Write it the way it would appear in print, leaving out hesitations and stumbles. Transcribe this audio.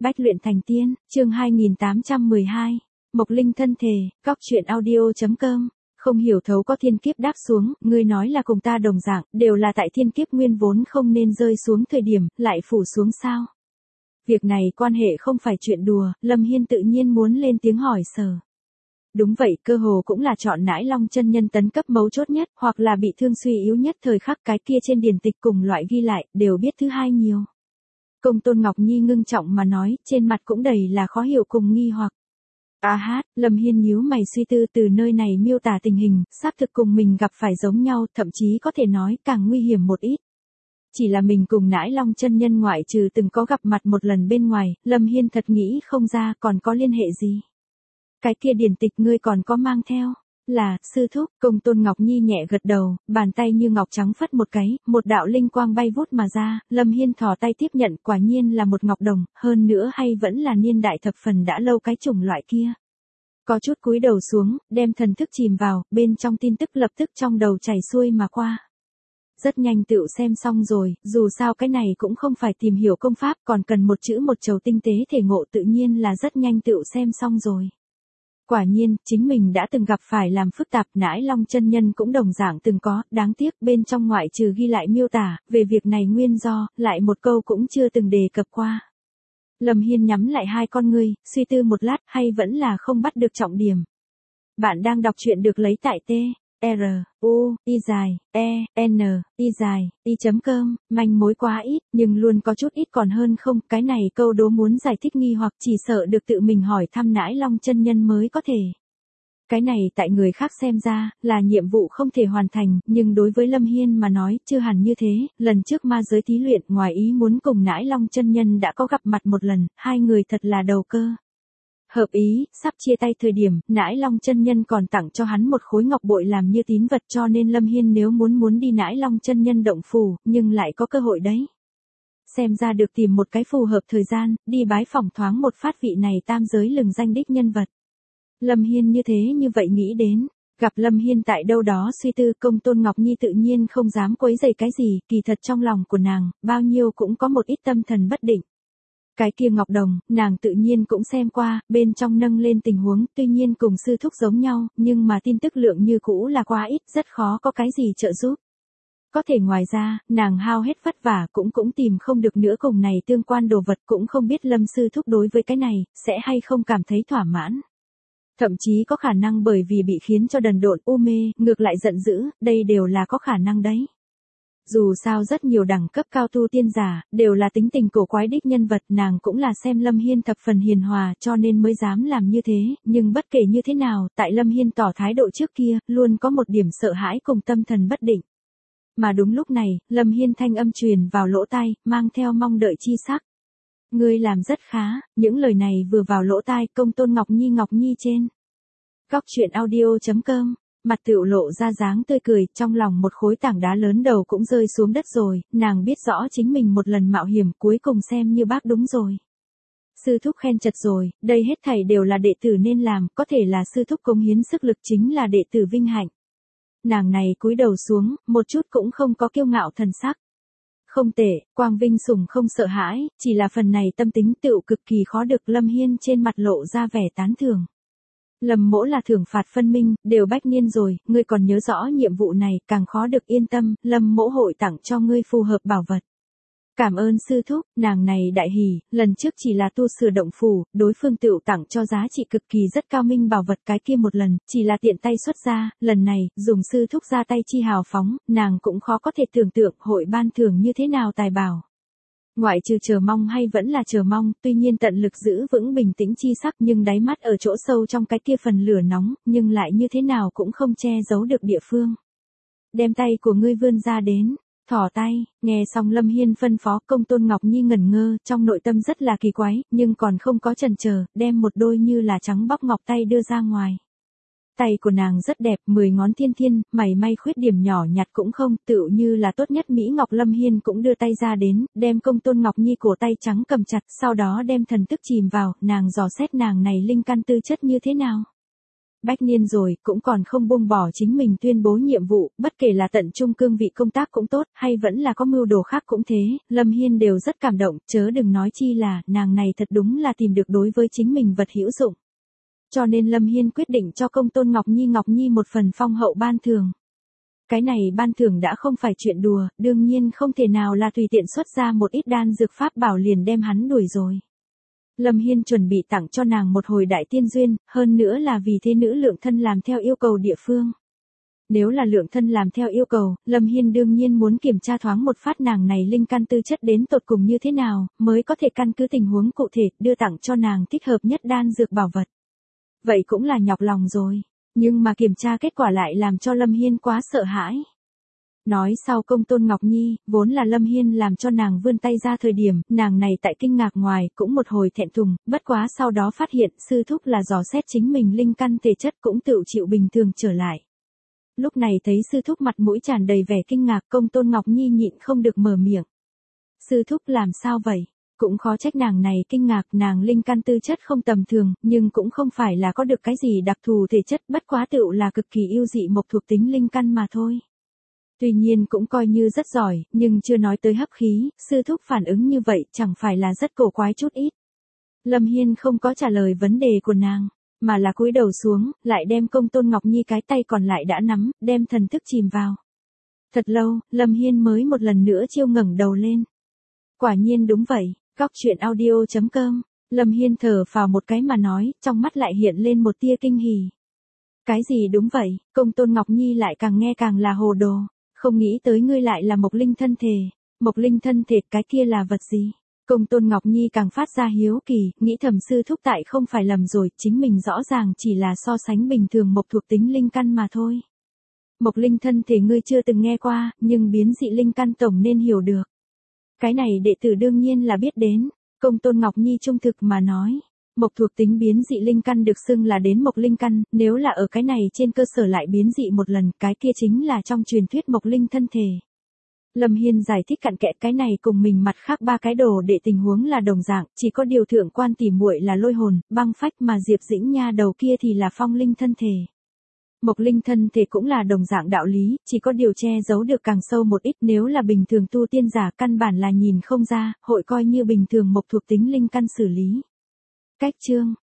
Bách luyện thành tiên, chương 2812. Mộc Linh thân thể, góc truyện audio.com. Không hiểu thấu có thiên kiếp đáp xuống, ngươi nói là cùng ta đồng dạng, đều là tại thiên kiếp nguyên vốn không nên rơi xuống thời điểm, lại phủ xuống sao? Việc này quan hệ không phải chuyện đùa, Lâm Hiên tự nhiên muốn lên tiếng hỏi Sở. Đúng vậy, cơ hồ cũng là chọn Nãi Long chân nhân tấn cấp mấu chốt nhất, hoặc là bị thương suy yếu nhất thời khắc, cái kia trên điển tịch cùng loại ghi lại, đều biết thứ hai nhiều. Công Tôn Ngọc Nhi ngưng trọng mà nói, trên mặt cũng đầy là khó hiểu cùng nghi hoặc. Lâm Hiên nhíu mày suy tư, từ nơi này miêu tả tình hình, xác thực cùng mình gặp phải giống nhau, thậm chí có thể nói càng nguy hiểm một ít. Chỉ là mình cùng Nãi Long chân nhân ngoại trừ từng có gặp mặt một lần bên ngoài, Lâm Hiên thật nghĩ không ra còn có liên hệ gì. Cái kia điển tịch ngươi còn có mang theo? Là, sư thúc. Công Tôn Ngọc Nhi nhẹ gật đầu, bàn tay như ngọc trắng phất một cái, một đạo linh quang bay vút mà ra, Lâm Hiên thò tay tiếp nhận, quả nhiên là một ngọc đồng, hơn nữa hay vẫn là niên đại thập phần đã lâu cái chủng loại kia. Có chút cúi đầu xuống, đem thần thức chìm vào, bên trong tin tức lập tức trong đầu chảy xuôi mà qua. Rất nhanh tựu xem xong rồi, dù sao cái này cũng không phải tìm hiểu công pháp, còn cần một chữ một chầu tinh tế thể ngộ, tự nhiên là rất nhanh tựu xem xong rồi. Quả nhiên, chính mình đã từng gặp phải làm phức tạp, Nãi Long chân nhân cũng đồng dạng từng có, đáng tiếc bên trong ngoại trừ ghi lại miêu tả, về việc này nguyên do, lại một câu cũng chưa từng đề cập qua. Lâm Hiên nhắm lại hai con ngươi, suy tư một lát, hay vẫn là không bắt được trọng điểm. Bạn đang đọc truyện được lấy tại t-r-u-i-e-n-i-i.com, manh mối quá ít, nhưng luôn có chút ít còn hơn không, cái này câu đố muốn giải thích nghi hoặc chỉ sợ được tự mình hỏi thăm Nãi Long chân nhân mới có thể. Cái này tại người khác xem ra, là nhiệm vụ không thể hoàn thành, nhưng đối với Lâm Hiên mà nói, chưa hẳn như thế, lần trước ma giới thí luyện, ngoài ý muốn cùng Nãi Long chân nhân đã có gặp mặt một lần, hai người thật là đầu cơ. Hợp ý, sắp chia tay thời điểm, Nãi Long chân nhân còn tặng cho hắn một khối ngọc bội làm như tín vật, cho nên Lâm Hiên nếu muốn đi Nãi Long chân nhân động phủ, nhưng lại có cơ hội đấy. Xem ra được tìm một cái phù hợp thời gian, đi bái phỏng thoáng một phát vị này tam giới lừng danh đích nhân vật. Lâm Hiên như thế như vậy nghĩ đến, gặp Lâm Hiên tại đâu đó suy tư, Công Tôn Ngọc Nhi tự nhiên không dám quấy rầy cái gì, kỳ thật trong lòng của nàng, bao nhiêu cũng có một ít tâm thần bất định. Cái kia ngọc đồng, nàng tự nhiên cũng xem qua, bên trong nâng lên tình huống, tuy nhiên cùng sư thúc giống nhau, nhưng mà tin tức lượng như cũ là quá ít, rất khó có cái gì trợ giúp. Có thể ngoài ra, nàng hao hết vất vả cũng tìm không được nữa cùng này tương quan đồ vật, cũng không biết Lâm sư thúc đối với cái này, sẽ hay không cảm thấy thỏa mãn. Thậm chí có khả năng bởi vì bị khiến cho đần độn u mê, ngược lại giận dữ, đây đều là có khả năng đấy. Dù sao rất nhiều đẳng cấp cao tu tiên giả, đều là tính tình cổ quái đích nhân vật, nàng cũng là xem Lâm Hiên thập phần hiền hòa cho nên mới dám làm như thế, nhưng bất kể như thế nào, tại Lâm Hiên tỏ thái độ trước kia, luôn có một điểm sợ hãi cùng tâm thần bất định. Mà đúng lúc này, Lâm Hiên thanh âm truyền vào lỗ tai, mang theo mong đợi chi sắc. Ngươi làm rất khá, những lời này vừa vào lỗ tai, Công Tôn Ngọc Nhi trên. Góc truyện audio.com. Mặt tựu lộ ra dáng tươi cười, trong lòng một khối tảng đá lớn đầu cũng rơi xuống đất rồi, nàng biết rõ chính mình một lần mạo hiểm cuối cùng xem như bác đúng rồi. Sư thúc khen chật rồi, đây hết thảy đều là đệ tử nên làm, có thể là sư thúc cống hiến sức lực chính là đệ tử vinh hạnh. Nàng này cúi đầu xuống, một chút cũng không có kiêu ngạo thần sắc. Không tệ, quang vinh sủng không sợ hãi, chỉ là phần này tâm tính tựu cực kỳ khó được, Lâm Hiên trên mặt lộ ra vẻ tán thưởng. Lâm mỗ là thưởng phạt phân minh, đều bách niên rồi, ngươi còn nhớ rõ nhiệm vụ này, càng khó được yên tâm, Lâm mỗ hội tặng cho ngươi phù hợp bảo vật. Cảm ơn sư thúc, nàng này đại hỉ, lần trước chỉ là tu sửa động phủ, đối phương tựu tặng cho giá trị cực kỳ rất cao minh bảo vật, cái kia một lần, chỉ là tiện tay xuất ra, lần này, dùng sư thúc ra tay chi hào phóng, nàng cũng khó có thể tưởng tượng hội ban thưởng như thế nào tài bảo. Ngoại trừ chờ mong hay vẫn là chờ mong, tuy nhiên tận lực giữ vững bình tĩnh chi sắc, nhưng đáy mắt ở chỗ sâu trong cái kia phần lửa nóng, nhưng lại như thế nào cũng không che giấu được địa phương. Đem tay của ngươi vươn ra đến, thỏ tay, nghe xong Lâm Hiên phân phó, Công Tôn Ngọc Nhi ngẩn ngơ, trong nội tâm rất là kỳ quái, nhưng còn không có chần chờ, đem một đôi như là trắng bóc ngọc tay đưa ra ngoài. Tay của nàng rất đẹp, 10 ngón thiên thiên, mày may khuyết điểm nhỏ nhặt cũng không, tựu như là tốt nhất Mỹ Ngọc. Lâm Hiên cũng đưa tay ra đến, đem Công Tôn Ngọc Nhi cổ tay trắng cầm chặt, sau đó đem thần thức chìm vào, nàng dò xét nàng này linh căn tư chất như thế nào. Bách niên rồi, cũng còn không buông bỏ chính mình tuyên bố nhiệm vụ, bất kể là tận trung cương vị công tác cũng tốt, hay vẫn là có mưu đồ khác cũng thế, Lâm Hiên đều rất cảm động, chớ đừng nói chi là, nàng này thật đúng là tìm được đối với chính mình vật hữu dụng. Cho nên Lâm Hiên quyết định cho công tôn Ngọc Nhi một phần phong hậu ban thưởng. Cái này ban thưởng đã không phải chuyện đùa, đương nhiên không thể nào là tùy tiện xuất ra một ít đan dược pháp bảo liền đem hắn đuổi rồi. Lâm Hiên chuẩn bị tặng cho nàng một hồi đại tiên duyên, hơn nữa là vì thế nữ lượng thân làm theo yêu cầu địa phương. Nếu là lượng thân làm theo yêu cầu, Lâm Hiên đương nhiên muốn kiểm tra thoáng một phát nàng này linh căn tư chất đến tột cùng như thế nào, mới có thể căn cứ tình huống cụ thể, đưa tặng cho nàng thích hợp nhất đan dược bảo vật. Vậy cũng là nhọc lòng rồi, nhưng mà kiểm tra kết quả lại làm cho Lâm Hiên quá sợ hãi. Nói sau công tôn Ngọc Nhi, vốn là Lâm Hiên làm cho nàng vươn tay ra thời điểm, nàng này tại kinh ngạc ngoài, cũng một hồi thẹn thùng, bất quá sau đó phát hiện sư thúc là dò xét chính mình linh căn thể chất cũng tự chịu bình thường trở lại. Lúc này thấy sư thúc mặt mũi tràn đầy vẻ kinh ngạc, công tôn Ngọc Nhi nhịn không được mở miệng. Sư thúc làm sao vậy? Cũng khó trách nàng này kinh ngạc, nàng linh căn tư chất không tầm thường, nhưng cũng không phải là có được cái gì đặc thù thể chất, bất quá tựu là cực kỳ yêu dị mộc thuộc tính linh căn mà thôi. Tuy nhiên cũng coi như rất giỏi, nhưng chưa nói tới hấp khí, sư thúc phản ứng như vậy chẳng phải là rất cổ quái chút ít. Lâm Hiên không có trả lời vấn đề của nàng, mà là cúi đầu xuống, lại đem công tôn Ngọc Nhi cái tay còn lại đã nắm, đem thần thức chìm vào. Thật lâu, Lâm Hiên mới một lần nữa chiêu ngẩng đầu lên. Quả nhiên đúng vậy, góc truyện audio.com, Lâm Hiên thở phào một cái mà nói, trong mắt lại hiện lên một tia kinh hỉ. Cái gì đúng vậy, công tôn Ngọc Nhi lại càng nghe càng là hồ đồ. Không nghĩ tới ngươi lại là Mộc Linh thân thể. Mộc Linh thân thể cái kia là vật gì? Công tôn Ngọc Nhi càng phát ra hiếu kỳ, nghĩ thầm sư thúc tại không phải lầm rồi, chính mình rõ ràng chỉ là so sánh bình thường mộc thuộc tính linh căn mà thôi. Mộc Linh thân thể ngươi chưa từng nghe qua, nhưng biến dị linh căn tổng nên hiểu được. Cái này đệ tử đương nhiên là biết đến, công tôn Ngọc Nhi trung thực mà nói. Mộc thuộc tính biến dị linh căn được xưng là đến mộc linh căn, nếu là ở cái này trên cơ sở lại biến dị một lần, cái kia chính là trong truyền thuyết mộc linh thân thể. Lâm Hiên giải thích cặn kẽ, cái này cùng mình mặt khác ba cái đồ để tình huống là đồng dạng, chỉ có điều thượng quan tỉ muội là lôi hồn, băng phách, mà Diệp Dĩnh Nha đầu kia thì là phong linh thân thể. Mộc linh thân thể cũng là đồng dạng đạo lý, chỉ có điều che giấu được càng sâu một ít, nếu là bình thường tu tiên giả căn bản là nhìn không ra, hội coi như bình thường mộc thuộc tính linh căn xử lý. Cách chương